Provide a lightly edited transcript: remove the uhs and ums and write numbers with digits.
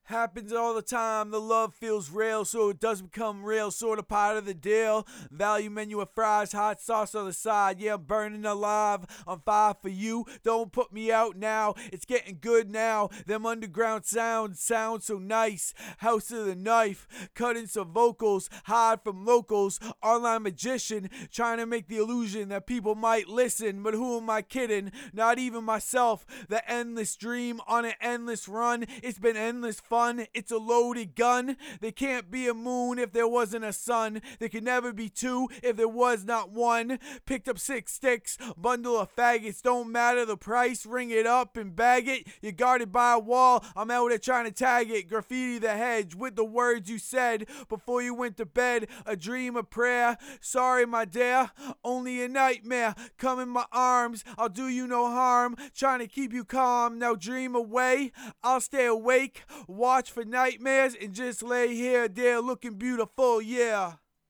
Happens all the time, the love feels real, so it does become real, sort of part of the deal. Value menu of fries, hot sauce on the side, yeah, I'm burning alive, on fire for you, don't put me out now, it's getting good now, them underground sounds sound so nice, house of the knife, cutting some vocals, hide from locals, online magician, trying to make the illusion that people might listen, but who am I kidding, not even myself, the endless dream on an endless run, it's been endless fun. It's a loaded gun. There can't be a moon if there wasn't a sun. There could never be two if there was not one. Picked up 6 sticks, bundle of faggots, don't matter the price, ring it up and bag it. You're guarded by a wall, I'm out there trying to tag it. Graffiti the hedge with the words you said before you went to bed. A dream, a prayer. Sorry, my dear, only a nightmare. Come in my arms, I'll do you no harm. Trying to keep you calm, now dream away. I'll stay awake, watch for nightmares, and just lay here, there looking beautiful, yeah.